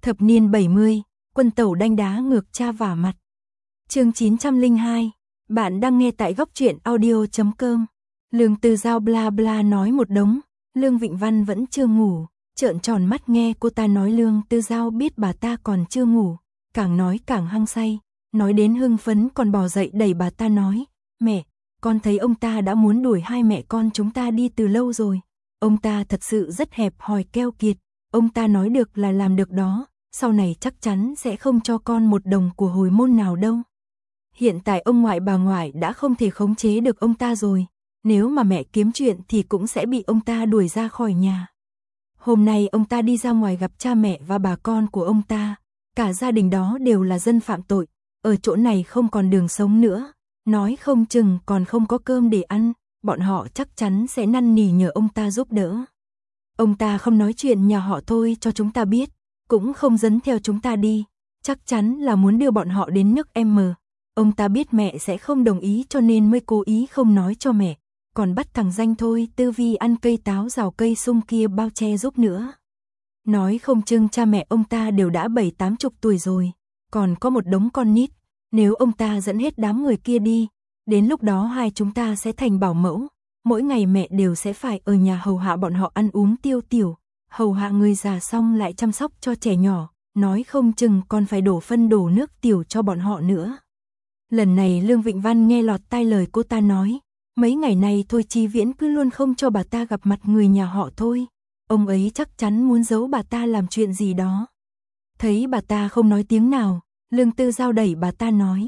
Thập niên 70, quân tẩu đanh đá ngược cha vả mặt. Chương 902, bạn đang nghe tại góc truyện audio.com. Lương Tư Giao bla bla nói một đống, Lương Vịnh Văn vẫn chưa ngủ, trợn tròn mắt nghe cô ta nói. Lương Tư Giao biết bà ta còn chưa ngủ, càng nói càng hăng say, nói đến hưng phấn còn bò dậy đẩy bà ta nói, mẹ, con thấy ông ta đã muốn đuổi hai mẹ con chúng ta đi từ lâu rồi. Ông ta thật sự rất hẹp hòi keo kiệt, ông ta nói được là làm được đó, sau này chắc chắn sẽ không cho con một đồng của hồi môn nào đâu. Hiện tại ông ngoại bà ngoại đã không thể khống chế được ông ta rồi, nếu mà mẹ kiếm chuyện thì cũng sẽ bị ông ta đuổi ra khỏi nhà. Hôm nay ông ta đi ra ngoài gặp cha mẹ và bà con của ông ta, cả gia đình đó đều là dân phạm tội, ở chỗ này không còn đường sống nữa, nói không chừng còn không có cơm để ăn, bọn họ chắc chắn sẽ năn nỉ nhờ ông ta giúp đỡ. Ông ta không nói chuyện nhà họ Thôi cho chúng ta biết, cũng không dẫn theo chúng ta đi, chắc chắn là muốn đưa bọn họ đến nước M. Ông ta biết mẹ sẽ không đồng ý cho nên mới cố ý không nói cho mẹ, còn bắt thằng danh Thôi Tư Vi ăn cây táo rào cây sung kia bao che giúp nữa. Nói không chừng cha mẹ ông ta đều đã 70-80 tuổi rồi, còn có một đống con nít, nếu ông ta dẫn hết đám người kia đi, đến lúc đó hai chúng ta sẽ thành bảo mẫu, mỗi ngày mẹ đều sẽ phải ở nhà hầu hạ bọn họ ăn uống tiêu tiểu, hầu hạ người già xong lại chăm sóc cho trẻ nhỏ, nói không chừng còn phải đổ phân đổ nước tiểu cho bọn họ nữa. Lần này Lương Vịnh Văn nghe lọt tai lời cô ta nói, mấy ngày nay Thôi Chí Viễn cứ luôn không cho bà ta gặp mặt người nhà họ Thôi, ông ấy chắc chắn muốn giấu bà ta làm chuyện gì đó. Thấy bà ta không nói tiếng nào, Lương Tư Giao đẩy bà ta nói,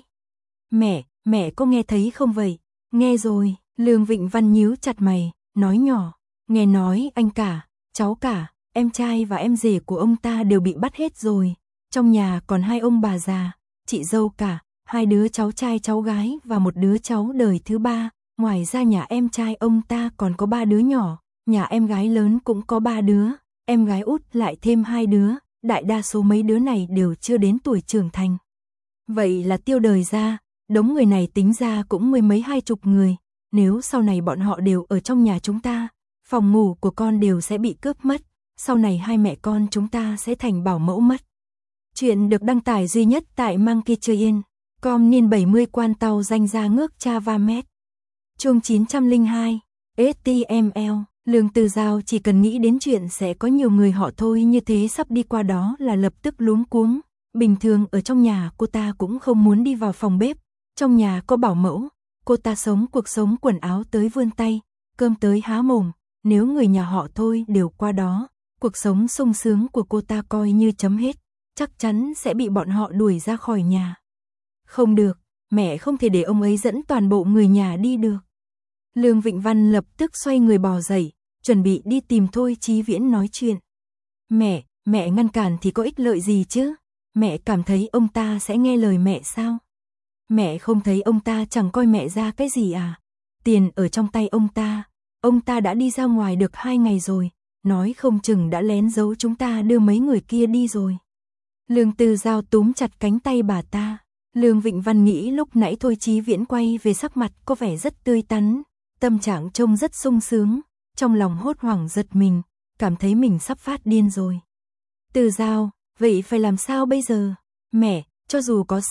mẹ có nghe thấy không vậy? Nghe rồi. Lương Vịnh Văn nhíu chặt mày, nói nhỏ, nghe nói anh cả, cháu cả, em trai và em rể của ông ta đều bị bắt hết rồi, trong nhà còn hai ông bà già, chị dâu cả, hai đứa cháu trai cháu gái và một đứa cháu đời thứ ba, ngoài ra nhà em trai ông ta còn có 3 đứa nhỏ, nhà em gái lớn cũng có 3 đứa, em gái út lại thêm 2 đứa, đại đa số mấy đứa này đều chưa đến tuổi trưởng thành. Vậy là tiêu đời ra, đống người này tính ra cũng 10 mấy 20 người. Nếu sau này bọn họ đều ở trong nhà chúng ta, phòng ngủ của con đều sẽ bị cướp mất, sau này hai mẹ con chúng ta sẽ thành bảo mẫu mất. Chuyện được đăng tải duy nhất tại Monkeytrain.com niên 70 quan tàu danh ra ngước cha va mét. Chương 902, HTML, Lương Tư Giao chỉ cần nghĩ đến chuyện sẽ có nhiều người họ Thôi như thế sắp đi qua đó là lập tức luống cuống. Bình thường ở trong nhà cô ta cũng không muốn đi vào phòng bếp, trong nhà có bảo mẫu. Cô ta sống cuộc sống quần áo tới vươn tay, cơm tới há mồm, nếu người nhà họ Thôi đều qua đó, cuộc sống sung sướng của cô ta coi như chấm hết, chắc chắn sẽ bị bọn họ đuổi ra khỏi nhà. Không được, mẹ không thể để ông ấy dẫn toàn bộ người nhà đi được. Lương Vịnh Văn lập tức xoay người bò dậy, chuẩn bị đi tìm Thôi Chí Viễn nói chuyện. Mẹ ngăn cản thì có ích lợi gì chứ? Mẹ cảm thấy ông ta sẽ nghe lời mẹ sao? Mẹ không thấy ông ta chẳng coi mẹ ra cái gì à? Tiền ở trong tay ông ta đã đi ra ngoài được 2 ngày rồi, nói không chừng đã lén giấu chúng ta đưa mấy người kia đi rồi. Lương Tư Giao túm chặt cánh tay bà ta. Lương Vịnh Văn nghĩ lúc nãy Thôi Chí Viễn quay về sắc mặt có vẻ rất tươi tắn, tâm trạng trông rất sung sướng, trong lòng hốt hoảng giật mình, cảm thấy mình sắp phát điên rồi. Tư Giao, vậy phải làm sao bây giờ? Mẹ, cho dù có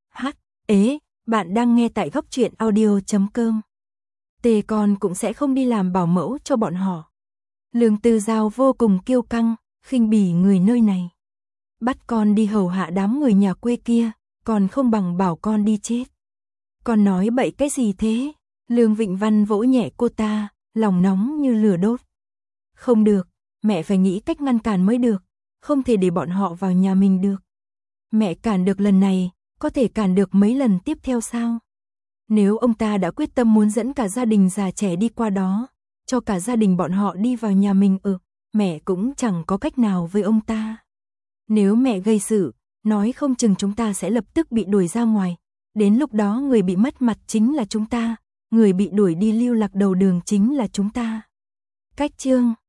bạn đang nghe tại góc truyện audio.com. Con cũng sẽ không đi làm bảo mẫu cho bọn họ. Lương Tư Giao vô cùng kiêu căng, khinh bỉ người nơi này. Bắt con đi hầu hạ đám người nhà quê kia, còn không bằng bảo con đi chết. Con nói bậy cái gì thế? Lương Vịnh Văn vỗ nhẹ cô ta, lòng nóng như lửa đốt. Không được, mẹ phải nghĩ cách ngăn cản mới được, không thể để bọn họ vào nhà mình được. Mẹ cản được lần này, có thể cản được mấy lần tiếp theo sao? Nếu ông ta đã quyết tâm muốn dẫn cả gia đình già trẻ đi qua đó, cho cả gia đình bọn họ đi vào nhà mình mẹ cũng chẳng có cách nào với ông ta. Nếu mẹ gây sự, nói không chừng chúng ta sẽ lập tức bị đuổi ra ngoài. Đến lúc đó người bị mất mặt chính là chúng ta, người bị đuổi đi lưu lạc đầu đường chính là chúng ta. Cách chương